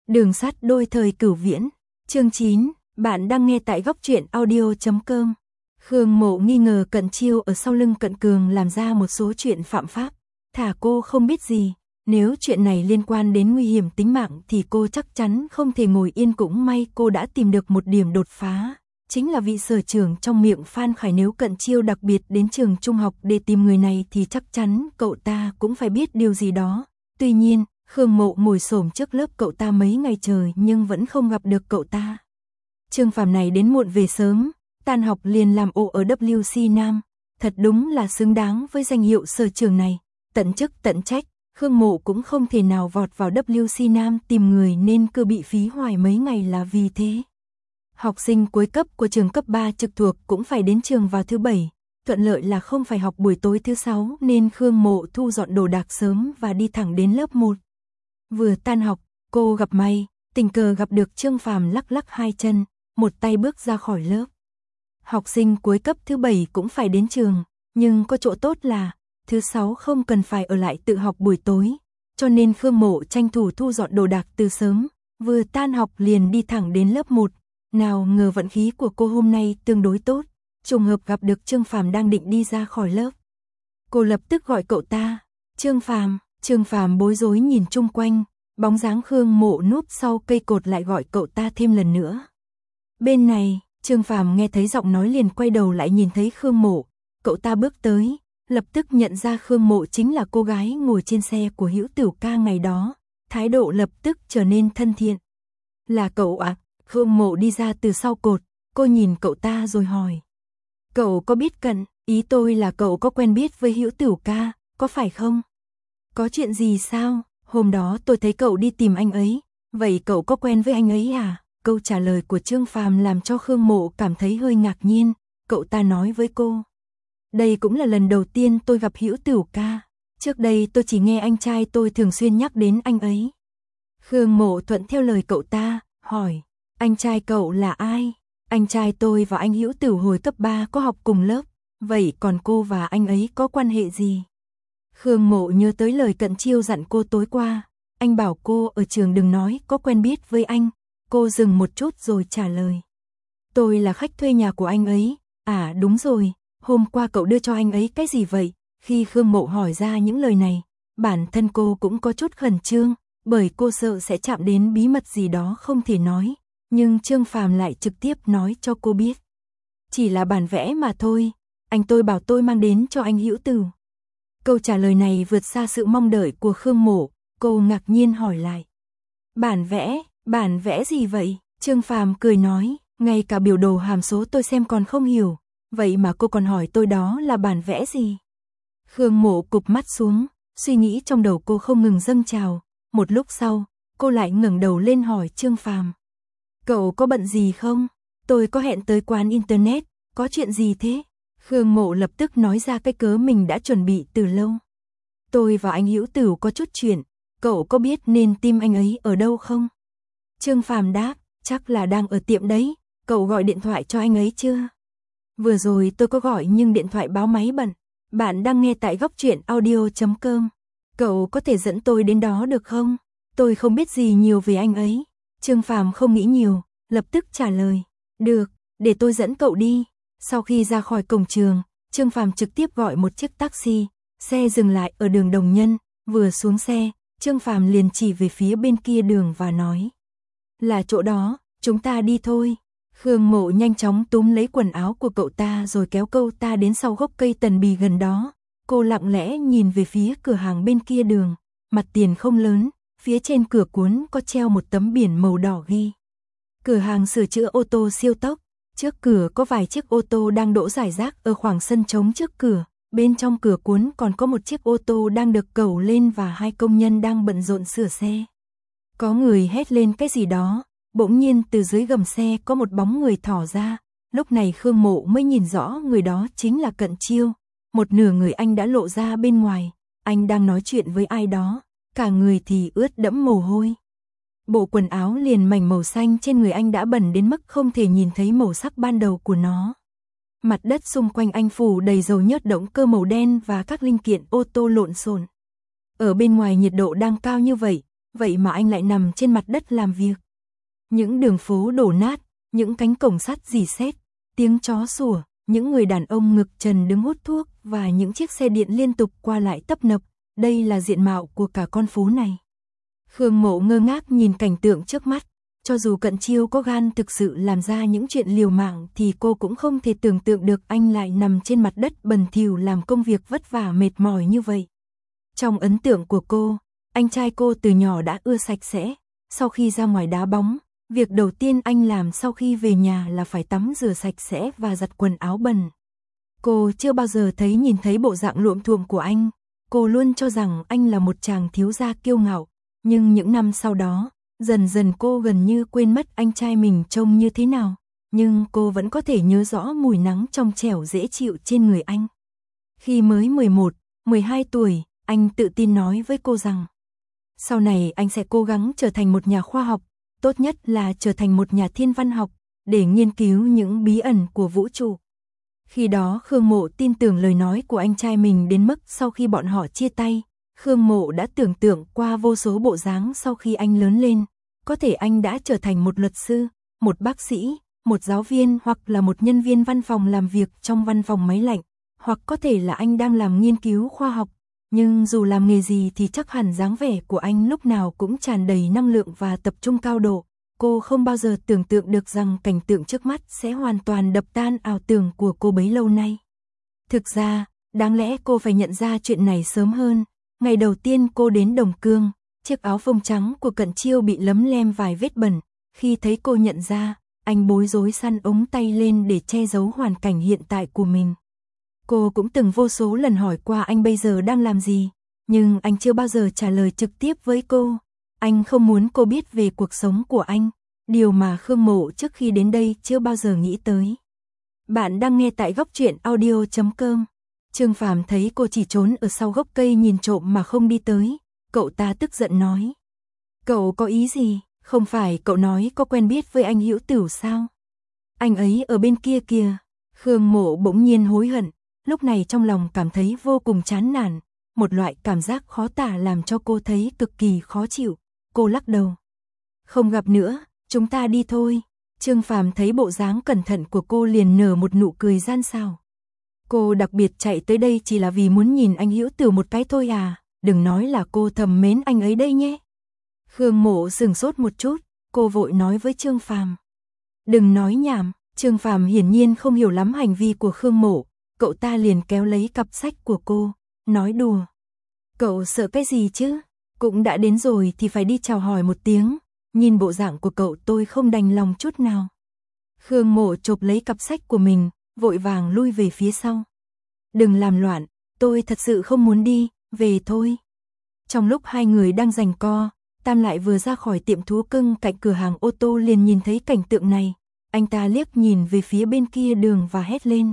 Đường sắt đôi thời cửu viễn, chương 9, bạn đang nghe tại góc truyện audio.com. Khương Mộ nghi ngờ Cận Chiêu ở sau lưng Cận Cường làm ra một số chuyện phạm pháp, thả cô không biết gì, nếu chuyện này liên quan đến nguy hiểm tính mạng thì cô chắc chắn không thể ngồi yên, cũng may cô đã tìm được một điểm đột phá, chính là vị sở trưởng trong miệng Phan Khải. Nếu Cận Chiêu đặc biệt đến trường trung học để tìm người này thì chắc chắn cậu ta cũng phải biết điều gì đó. Tuy nhiên, Khương Mộ ngồi xổm trước lớp cậu ta mấy ngày trời nhưng vẫn không gặp được cậu ta. Trương Phàm này đến muộn về sớm, tan học liền làm ồ ở WC Nam, thật đúng là xứng đáng với danh hiệu sở trưởng này, tận chức tận trách. Khương Mộ cũng không thể nào vọt vào WC Nam tìm người nên cứ bị phí hoài mấy ngày là vì thế. Học sinh cuối cấp của trường cấp 3 trực thuộc cũng phải đến trường vào thứ Bảy, thuận lợi là không phải học buổi tối thứ Sáu nên Khương Mộ thu dọn đồ đạc sớm và đi thẳng đến lớp 1. Vừa tan học, cô gặp may, tình cờ gặp được Trương Phàm lắc lắc hai chân, một tay bước ra khỏi lớp. Học sinh cuối cấp thứ 7 cũng phải đến trường, nhưng có chỗ tốt là thứ Sáu không cần phải ở lại tự học buổi tối, cho nên Khương Mộ tranh thủ thu dọn đồ đạc từ sớm, vừa tan học liền đi thẳng đến lớp 1. Nào ngờ vận khí của cô hôm nay tương đối tốt, trùng hợp gặp được Trương Phàm đang định đi ra khỏi lớp. Cô lập tức gọi cậu ta, Trương Phàm. Trương Phàm bối rối nhìn chung quanh, bóng dáng Khương Mộ núp sau cây cột lại gọi cậu ta thêm lần nữa. Bên này, Trương Phàm nghe thấy giọng nói liền quay đầu lại nhìn thấy Khương Mộ, cậu ta bước tới, lập tức nhận ra Khương Mộ chính là cô gái ngồi trên xe của Hữu Tửu Ca ngày đó, thái độ lập tức trở nên thân thiện. Là cậu ạ? Khương Mộ đi ra từ sau cột, cô nhìn cậu ta rồi hỏi. Cậu có biết Cận, ý tôi là cậu có quen biết với Hữu Tửu Ca, có phải không? Có chuyện gì sao? Hôm đó tôi thấy cậu đi tìm anh ấy, vậy cậu có quen với anh ấy à? Câu trả lời của Trương Phàm làm cho Khương Mộ cảm thấy hơi ngạc nhiên, cậu ta nói với cô. Đây cũng là lần đầu tiên tôi gặp Hữu Tửu Ca, trước đây tôi chỉ nghe anh trai tôi thường xuyên nhắc đến anh ấy. Khương Mộ thuận theo lời cậu ta, hỏi, anh trai cậu là ai? Anh trai tôi và anh Hữu Tửu hồi cấp 3 có học cùng lớp, vậy còn cô và anh ấy có quan hệ gì? Khương Mộ nhớ tới lời Cận Chiêu dặn cô tối qua, anh bảo cô ở trường đừng nói có quen biết với anh, cô dừng một chút rồi trả lời. Tôi là khách thuê nhà của anh ấy, à đúng rồi, hôm qua cậu đưa cho anh ấy cái gì vậy? Khi Khương Mộ hỏi ra những lời này, bản thân cô cũng có chút khẩn trương, bởi cô sợ sẽ chạm đến bí mật gì đó không thể nói, nhưng Trương Phàm lại trực tiếp nói cho cô biết. Chỉ là bản vẽ mà thôi, anh tôi bảo tôi mang đến cho anh Hữu Tửu. Câu trả lời này vượt xa sự mong đợi của Khương Mộ, cô ngạc nhiên hỏi lại. Bản vẽ gì vậy? Trương Phàm cười nói, ngay cả biểu đồ hàm số tôi xem còn không hiểu, vậy mà cô còn hỏi tôi đó là bản vẽ gì? Khương Mộ cụp mắt xuống, suy nghĩ trong đầu cô không ngừng dâng trào, một lúc sau, cô lại ngẩng đầu lên hỏi Trương Phàm. Cậu có bận gì không? Tôi có hẹn tới quán internet, có chuyện gì thế? Khương Mộ lập tức nói ra cái cớ mình đã chuẩn bị từ lâu. Tôi và anh Hữu Tửu có chút chuyện, cậu có biết nên tìm anh ấy ở đâu không? Trương Phàm đáp, chắc là đang ở tiệm đấy, cậu gọi điện thoại cho anh ấy chưa? Vừa rồi tôi có gọi nhưng điện thoại báo máy bận. Bạn đang nghe tại góc truyện audio.com. Cậu có thể dẫn tôi đến đó được không? Tôi không biết gì nhiều về anh ấy. Trương Phàm không nghĩ nhiều, lập tức trả lời. Được, để tôi dẫn cậu đi. Sau khi ra khỏi cổng trường, Trương Phàm trực tiếp gọi một chiếc taxi, xe dừng lại ở đường Đồng Nhân, vừa xuống xe, Trương Phàm liền chỉ về phía bên kia đường và nói. Là chỗ đó, chúng ta đi thôi. Khương Mộ nhanh chóng túm lấy quần áo của cậu ta rồi kéo cậu ta đến sau gốc cây tần bì gần đó. Cô lặng lẽ nhìn về phía cửa hàng bên kia đường, mặt tiền không lớn, phía trên cửa cuốn có treo một tấm biển màu đỏ ghi. Cửa hàng sửa chữa ô tô siêu tốc. Trước cửa có vài chiếc ô tô đang đỗ rải rác ở khoảng sân trống trước cửa, bên trong cửa cuốn còn có một chiếc ô tô đang được cẩu lên và hai công nhân đang bận rộn sửa xe. Có người hét lên cái gì đó, bỗng nhiên từ dưới gầm xe có một bóng người thỏ ra, lúc này Khương Mộ mới nhìn rõ người đó chính là Cận Chiêu, một nửa người anh đã lộ ra bên ngoài, anh đang nói chuyện với ai đó, cả người thì ướt đẫm mồ hôi. Bộ quần áo liền mảnh màu xanh trên người anh đã bẩn đến mức không thể nhìn thấy màu sắc ban đầu của nó. Mặt đất xung quanh anh phủ đầy dầu nhớt động cơ màu đen và các linh kiện ô tô lộn xộn. Ở bên ngoài nhiệt độ đang cao như vậy, vậy mà anh lại nằm trên mặt đất làm việc. Những đường phố đổ nát, những cánh cổng sắt rỉ sét, tiếng chó sủa, những người đàn ông ngực trần đứng hút thuốc và những chiếc xe điện liên tục qua lại tấp nập, đây là diện mạo của cả con phố này. Khương Mộ ngơ ngác nhìn cảnh tượng trước mắt, cho dù Cận Chiêu có gan thực sự làm ra những chuyện liều mạng thì cô cũng không thể tưởng tượng được anh lại nằm trên mặt đất bẩn thỉu làm công việc vất vả mệt mỏi như vậy. Trong ấn tượng của cô, anh trai cô từ nhỏ đã ưa sạch sẽ, sau khi ra ngoài đá bóng, việc đầu tiên anh làm sau khi về nhà là phải tắm rửa sạch sẽ và giặt quần áo bẩn. Cô chưa bao giờ nhìn thấy bộ dạng luộm thuộm của anh, cô luôn cho rằng anh là một chàng thiếu gia kiêu ngạo, nhưng những năm sau đó, dần dần cô gần như quên mất anh trai mình trông như thế nào, nhưng cô vẫn có thể nhớ rõ mùi nắng trong trẻo dễ chịu trên người anh. Khi mới 11, 12 tuổi, anh tự tin nói với cô rằng sau này anh sẽ cố gắng trở thành một nhà khoa học, tốt nhất là trở thành một nhà thiên văn học, để nghiên cứu những bí ẩn của vũ trụ. Khi đó Khương Mộ tin tưởng lời nói của anh trai mình đến mức sau khi bọn họ chia tay, Khương Mộ đã tưởng tượng qua vô số bộ dáng sau khi anh lớn lên, có thể anh đã trở thành một luật sư, một bác sĩ, một giáo viên hoặc là một nhân viên văn phòng làm việc trong văn phòng máy lạnh, hoặc có thể là anh đang làm nghiên cứu khoa học, nhưng dù làm nghề gì thì chắc hẳn dáng vẻ của anh lúc nào cũng tràn đầy năng lượng và tập trung cao độ. Cô không bao giờ tưởng tượng được rằng cảnh tượng trước mắt sẽ hoàn toàn đập tan ảo tưởng của cô bấy lâu nay. Thực ra, đáng lẽ cô phải nhận ra chuyện này sớm hơn. Ngày đầu tiên cô đến Đồng Cương, chiếc áo phông trắng của Cận Chiêu bị lấm lem vài vết bẩn. Khi thấy cô nhận ra, anh bối rối săn ống tay lên để che giấu hoàn cảnh hiện tại của mình. Cô cũng từng vô số lần hỏi qua anh bây giờ đang làm gì, nhưng anh chưa bao giờ trả lời trực tiếp với cô. Anh không muốn cô biết về cuộc sống của anh, điều mà Khương Mộ trước khi đến đây chưa bao giờ nghĩ tới. Bạn đang nghe tại góc truyện audio.com. Trương Phàm thấy cô chỉ trốn ở sau gốc cây nhìn trộm mà không đi tới, cậu ta tức giận nói. Cậu có ý gì, không phải cậu nói có quen biết với anh Hữu Tửu sao? Anh ấy ở bên kia kìa. Khương Mộ bỗng nhiên hối hận, lúc này trong lòng cảm thấy vô cùng chán nản, một loại cảm giác khó tả làm cho cô thấy cực kỳ khó chịu. Cô lắc đầu. Không gặp nữa, chúng ta đi thôi. Trương Phàm thấy bộ dáng cẩn thận của cô liền nở một nụ cười gian xảo. Cô đặc biệt chạy tới đây chỉ là vì muốn nhìn anh Hữu Tửu một cái thôi à, đừng nói là cô thầm mến anh ấy đây nhé. Khương Mộ sửng sốt một chút, cô vội nói với Trương Phàm. Đừng nói nhảm. Trương Phàm hiển nhiên không hiểu lắm hành vi của Khương Mộ, cậu ta liền kéo lấy cặp sách của cô, nói đùa. Cậu sợ cái gì chứ, cũng đã đến rồi thì phải đi chào hỏi một tiếng, nhìn bộ dạng của cậu tôi không đành lòng chút nào. Khương Mộ chộp lấy cặp sách của mình, vội vàng lui về phía sau. Đừng làm loạn, tôi thật sự không muốn đi, về thôi. Trong lúc hai người đang giằng co, Tam lại vừa ra khỏi tiệm thú cưng cạnh cửa hàng ô tô liền nhìn thấy cảnh tượng này. Anh ta liếc nhìn về phía bên kia đường và hét lên.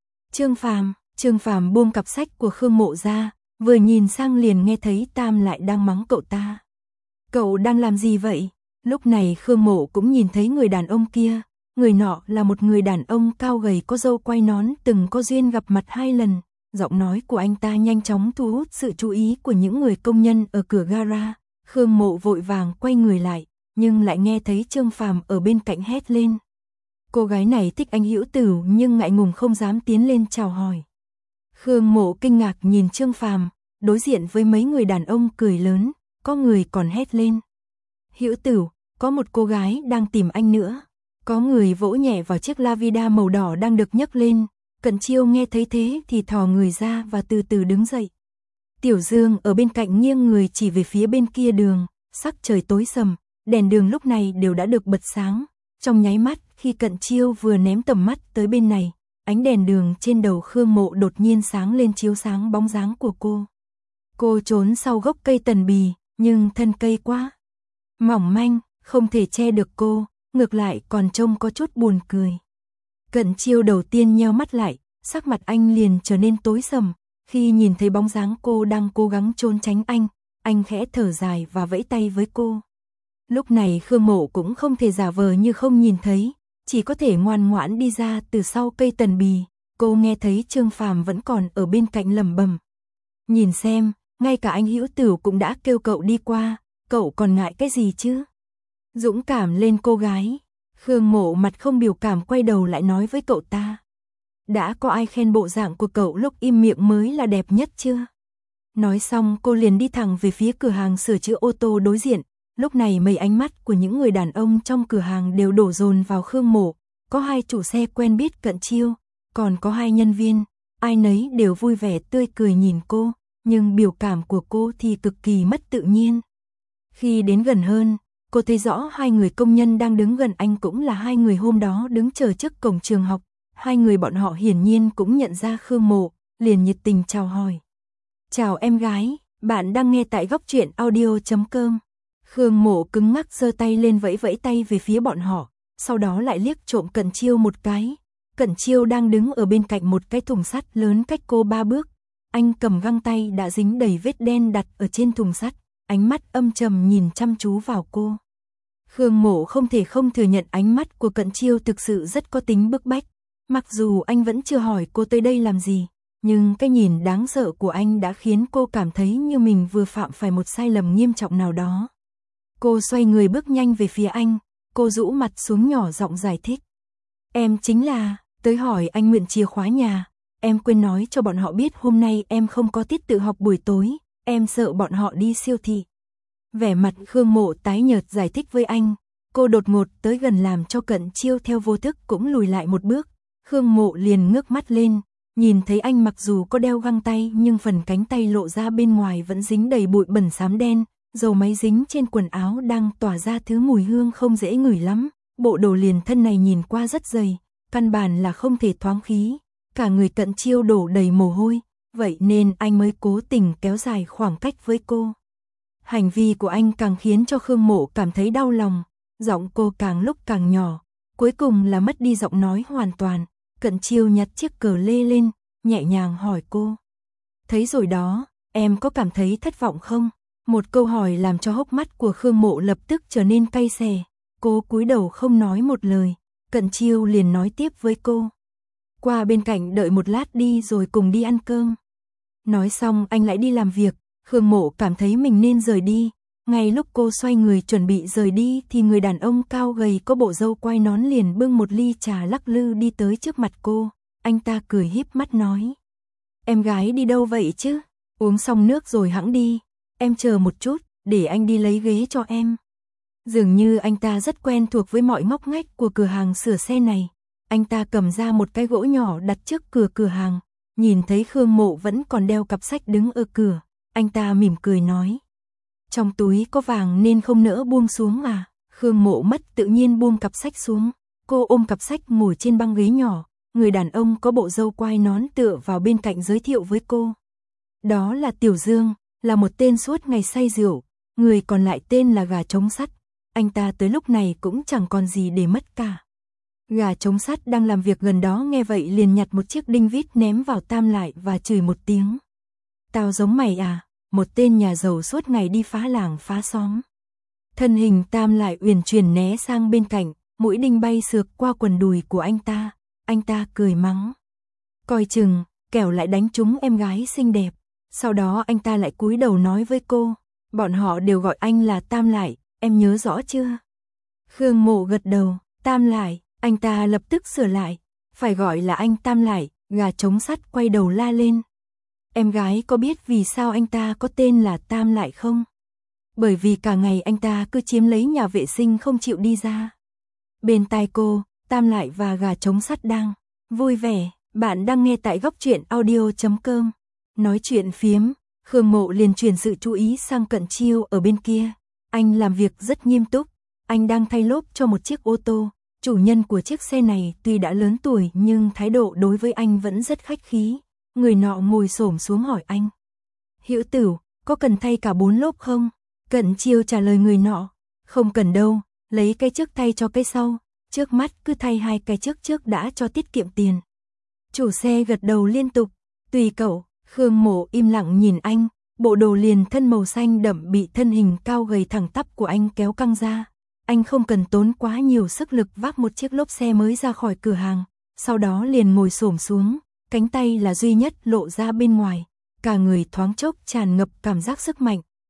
Trương Phàm buông cặp sách của Khương Mộ ra, vừa nhìn sang liền nghe thấy Tam lại đang mắng cậu ta. Cậu đang làm gì vậy? Lúc này Khương Mộ cũng nhìn thấy người đàn ông kia, người nọ là một người đàn ông cao gầy có râu quai nón từng có duyên gặp mặt 2 lần. Giọng nói của anh ta nhanh chóng thu hút sự chú ý của những người công nhân ở cửa gara. Khương Mộ vội vàng quay người lại, nhưng lại nghe thấy Trương Phàm ở bên cạnh hét lên. Cô gái này thích anh Hữu Tửu nhưng ngại ngùng không dám tiến lên chào hỏi. Khương Mộ kinh ngạc nhìn Trương Phàm, đối diện với mấy người đàn ông cười lớn, có người còn hét lên. Hữu Tửu, có một cô gái đang tìm anh nữa. Có người vỗ nhẹ vào chiếc Lavida màu đỏ đang được nhấc lên. Cận Chiêu nghe thấy thế thì thò người ra và từ từ đứng dậy. Tiểu Dương ở bên cạnh nghiêng người chỉ về phía bên kia đường, sắc trời tối sầm, đèn đường lúc này đều đã được bật sáng. Trong nháy mắt khi Cận Chiêu vừa ném tầm mắt tới bên này, ánh đèn đường trên đầu Khương Mộ đột nhiên sáng lên chiếu sáng bóng dáng của cô. Cô trốn sau gốc cây tần bì, nhưng thân cây quá mỏng manh, không thể che được cô, ngược lại còn trông có chút buồn cười. Cận Chiêu đầu tiên nheo mắt lại, sắc mặt anh liền trở nên tối sầm, khi nhìn thấy bóng dáng cô đang cố gắng trốn tránh anh khẽ thở dài và vẫy tay với cô. Lúc này Khương Mộ cũng không thể giả vờ như không nhìn thấy, chỉ có thể ngoan ngoãn đi ra từ sau cây tần bì. Cô nghe thấy Trương Phàm vẫn còn ở bên cạnh lẩm bẩm. Nhìn xem, ngay cả anh Hữu Tửu cũng đã kêu cậu đi qua, cậu còn ngại cái gì chứ? Dũng cảm lên cô gái. Khương Mộ mặt không biểu cảm quay đầu lại nói với cậu ta. Đã có ai khen bộ dạng của cậu lúc im miệng mới là đẹp nhất chưa? Nói xong cô liền đi thẳng về phía cửa hàng sửa chữa ô tô đối diện. Lúc này mấy ánh mắt của những người đàn ông trong cửa hàng đều đổ dồn vào Khương Mộ. Có 2 chủ xe quen biết cận chiêu, còn có 2 nhân viên. Ai nấy đều vui vẻ tươi cười nhìn cô, nhưng biểu cảm của cô thì cực kỳ mất tự nhiên. Khi đến gần hơn, cô thấy rõ 2 người công nhân đang đứng gần anh cũng là 2 người hôm đó đứng chờ trước cổng trường học. 2 người bọn họ hiển nhiên cũng nhận ra Khương Mộ, liền nhiệt tình chào hỏi. Chào em gái, bạn đang nghe tại Góc Truyện Audio.com. Khương Mộ cứng ngắc giơ tay lên vẫy vẫy tay về phía bọn họ, sau đó lại liếc trộm Cận Chiêu một cái. Cận Chiêu đang đứng ở bên cạnh một cái thùng sắt lớn cách cô 3 bước. Anh cầm găng tay đã dính đầy vết đen đặt ở trên thùng sắt, ánh mắt âm trầm nhìn chăm chú vào cô. Khương Mộ không thể không thừa nhận ánh mắt của Cận Chiêu thực sự rất có tính bức bách. Mặc dù anh vẫn chưa hỏi cô tới đây làm gì, nhưng cái nhìn đáng sợ của anh đã khiến cô cảm thấy như mình vừa phạm phải một sai lầm nghiêm trọng nào đó. Cô xoay người bước nhanh về phía anh, cô rũ mặt xuống nhỏ giọng giải thích. Em chính là, tới hỏi anh mượn chìa khóa nhà, em quên nói cho bọn họ biết hôm nay em không có tiết tự học buổi tối, em sợ bọn họ đi siêu thị. Vẻ mặt Khương Mộ tái nhợt giải thích với anh, cô đột ngột tới gần làm cho Cận Chiêu theo vô thức cũng lùi lại một bước. Khương Mộ liền ngước mắt lên, nhìn thấy anh mặc dù có đeo găng tay nhưng phần cánh tay lộ ra bên ngoài vẫn dính đầy bụi bẩn xám đen, dầu máy dính trên quần áo đang tỏa ra thứ mùi hương không dễ ngửi lắm. Bộ đồ liền thân này nhìn qua rất dày, căn bản là không thể thoáng khí, cả người Cận Chiêu đổ đầy mồ hôi, vậy nên anh mới cố tình kéo dài khoảng cách với cô. Hành vi của anh càng khiến cho Khương Mộ cảm thấy đau lòng, giọng cô càng lúc càng nhỏ, cuối cùng là mất đi giọng nói hoàn toàn. Cận Chiêu nhặt chiếc cờ lê lên, nhẹ nhàng hỏi cô. Thấy rồi đó, em có cảm thấy thất vọng không? Một câu hỏi làm cho hốc mắt của Khương Mộ lập tức trở nên cay xè. Cô cúi đầu không nói một lời, Cận Chiêu liền nói tiếp với cô. Qua bên cạnh đợi một lát đi rồi cùng đi ăn cơm. Nói xong anh lại đi làm việc, Khương Mộ cảm thấy mình nên rời đi. Ngay lúc cô xoay người chuẩn bị rời đi thì người đàn ông cao gầy có bộ râu quai nón liền bưng một ly trà lắc lư đi tới trước mặt cô. Anh ta cười híp mắt nói. Em gái đi đâu vậy chứ? Uống xong nước rồi hẵng đi. Em chờ một chút, để anh đi lấy ghế cho em. Dường như anh ta rất quen thuộc với mọi ngóc ngách của cửa hàng sửa xe này. Anh ta cầm ra một cái gỗ nhỏ đặt trước cửa hàng. Nhìn thấy Khương Mộ vẫn còn đeo cặp sách đứng ở cửa. Anh ta mỉm cười nói. Trong túi có vàng nên không nỡ buông xuống à? Khương Mộ mất tự nhiên buông cặp sách xuống. Cô ôm cặp sách ngồi trên băng ghế nhỏ. Người đàn ông có bộ râu quai nón tựa vào bên cạnh giới thiệu với cô. Đó là Tiểu Dương, là một tên suốt ngày say rượu. Người còn lại tên là Gà Trống Sắt. Anh ta tới lúc này cũng chẳng còn gì để mất cả. Gà Trống Sắt đang làm việc gần đó nghe vậy liền nhặt một chiếc đinh vít ném vào Tam lại và chửi một tiếng. Tao giống mày à? Một tên nhà giàu suốt ngày đi phá làng phá xóm. Thân hình Tam lại uyển chuyển né sang bên cạnh, mũi đinh bay sượt qua quần đùi của anh ta cười mắng. Coi chừng, kẻo lại đánh trúng em gái xinh đẹp. Sau đó anh ta lại cúi đầu nói với cô, bọn họ đều gọi anh là Tam lại, em nhớ rõ chưa? Khương Mộ gật đầu, Tam lại, anh ta lập tức sửa lại, phải gọi là anh Tam lại. Gà Trống Sắt quay đầu la lên. Em gái có biết vì sao anh ta có tên là Tam lại không? Bởi vì cả ngày anh ta cứ chiếm lấy nhà vệ sinh không chịu đi ra. Bên tai cô, Tam lại và Gà Trống Sắt đang vui vẻ. Bạn đang nghe tại Góc Truyện Audio.com. Nói chuyện phiếm, Khương Mộ liền chuyển sự chú ý sang Cận Chiêu ở bên kia. Anh làm việc rất nghiêm túc. Anh đang thay lốp cho một chiếc ô tô. Chủ nhân của chiếc xe này tuy đã lớn tuổi nhưng thái độ đối với anh vẫn rất khách khí. Người nọ ngồi xổm xuống hỏi anh. Hữu Tửu, có cần thay cả 4 lốp không? Cận Chiêu trả lời người nọ. Không cần đâu, lấy cái trước thay cho cái sau. Trước mắt cứ thay 2 cái trước đã cho tiết kiệm tiền. Chủ xe gật đầu liên tục. Tùy cậu. Khương Mộ im lặng nhìn anh. Bộ đồ liền thân màu xanh đậm bị thân hình cao gầy thẳng tắp của anh kéo căng ra. Anh không cần tốn quá nhiều sức lực vác một chiếc lốp xe mới ra khỏi cửa hàng. Sau đó liền ngồi xổm xuống. Cánh tay là duy nhất lộ ra bên ngoài. Cả người thoáng chốc tràn ngập cảm giác sức mạnh.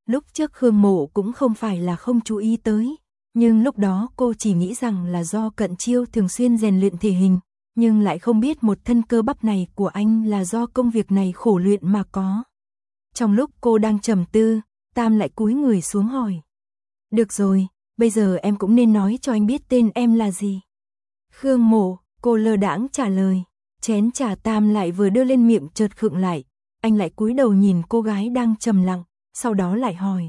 Lúc trước Khương Mộ cũng không phải là không chú ý tới, nhưng lúc đó cô chỉ nghĩ rằng là do Cận Chiêu thường xuyên rèn luyện thể hình, nhưng lại không biết một thân cơ bắp này của anh là do công việc này khổ luyện mà có. Trong lúc cô đang trầm tư, Tam lại cúi người xuống hỏi. Được rồi, bây giờ em cũng nên nói cho anh biết tên em là gì. Khương Mộ, cô lơ đãng trả lời. Chén trà Tam lại vừa đưa lên miệng chợt khựng lại, anh lại cúi đầu nhìn cô gái đang trầm lặng, sau đó lại hỏi.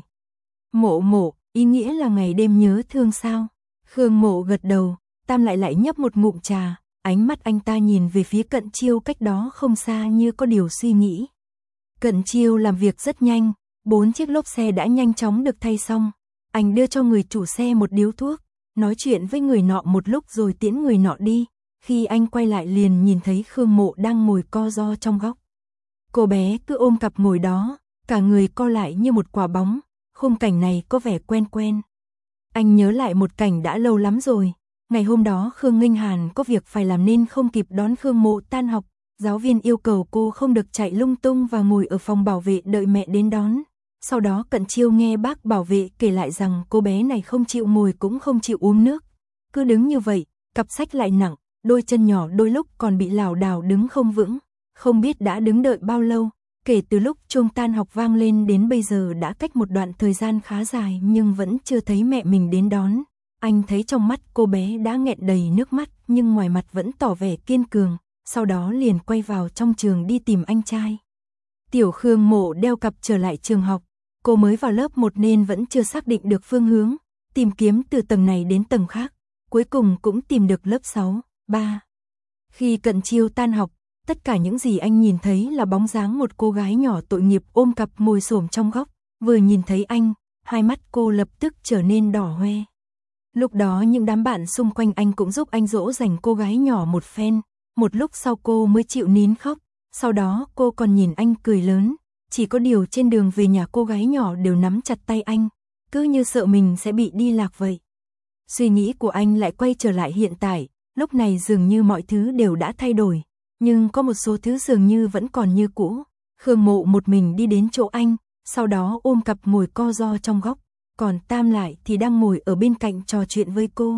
Mộ Mộ, ý nghĩa là ngày đêm nhớ thương sao? Khương Mộ gật đầu, Tam lại nhấp một ngụm trà, ánh mắt anh ta nhìn về phía Cận Chiêu cách đó không xa như có điều suy nghĩ. Cận Chiêu làm việc rất nhanh, 4 chiếc lốp xe đã nhanh chóng được thay xong. Anh đưa cho người chủ xe một điếu thuốc, nói chuyện với người nọ một lúc rồi tiễn người nọ đi. Khi anh quay lại liền nhìn thấy Khương Mộ đang ngồi co ro trong góc. Cô bé cứ ôm cặp ngồi đó, cả người co lại như một quả bóng, khung cảnh này có vẻ quen quen. Anh nhớ lại một cảnh đã lâu lắm rồi. Ngày hôm đó Khương Nghênh Hàn có việc phải làm nên không kịp đón Khương Mộ tan học. Giáo viên yêu cầu cô không được chạy lung tung và ngồi ở phòng bảo vệ đợi mẹ đến đón. Sau đó Cận Chiêu nghe bác bảo vệ kể lại rằng cô bé này không chịu ngồi cũng không chịu uống nước. Cứ đứng như vậy, cặp sách lại nặng, đôi chân nhỏ đôi lúc còn bị lảo đảo đứng không vững. Không biết đã đứng đợi bao lâu, kể từ lúc chuông tan học vang lên đến bây giờ đã cách một đoạn thời gian khá dài nhưng vẫn chưa thấy mẹ mình đến đón. Anh thấy trong mắt cô bé đã nghẹn đầy nước mắt nhưng ngoài mặt vẫn tỏ vẻ kiên cường, sau đó liền quay vào trong trường đi tìm anh trai. Tiểu Khương Mộ đeo cặp trở lại trường học, cô mới vào lớp 1 nên vẫn chưa xác định được phương hướng, tìm kiếm từ tầng này đến tầng khác, cuối cùng cũng tìm được lớp 6, 3. Khi Cận Chiêu tan học, tất cả những gì anh nhìn thấy là bóng dáng một cô gái nhỏ tội nghiệp ôm cặp ngồi xổm trong góc, vừa nhìn thấy anh, hai mắt cô lập tức trở nên đỏ hoe. Lúc đó những đám bạn xung quanh anh cũng giúp anh dỗ dành cô gái nhỏ một phen, một lúc sau cô mới chịu nín khóc, sau đó cô còn nhìn anh cười lớn, chỉ có điều trên đường về nhà cô gái nhỏ đều nắm chặt tay anh, cứ như sợ mình sẽ bị đi lạc vậy. Suy nghĩ của anh lại quay trở lại hiện tại, lúc này dường như mọi thứ đều đã thay đổi, nhưng có một số thứ dường như vẫn còn như cũ. Khương Mộ một mình đi đến chỗ anh, sau đó ôm cặp ngồi co ro trong góc, còn Tam lại thì đang ngồi ở bên cạnh trò chuyện với cô.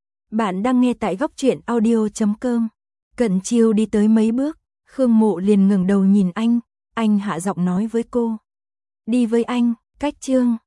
Bạn đang nghe tại goctruyện.audio.com. Cận Chiêu đi tới mấy bước, Khương Mộ liền ngẩng đầu nhìn anh hạ giọng nói với cô. Đi với anh, cách chương.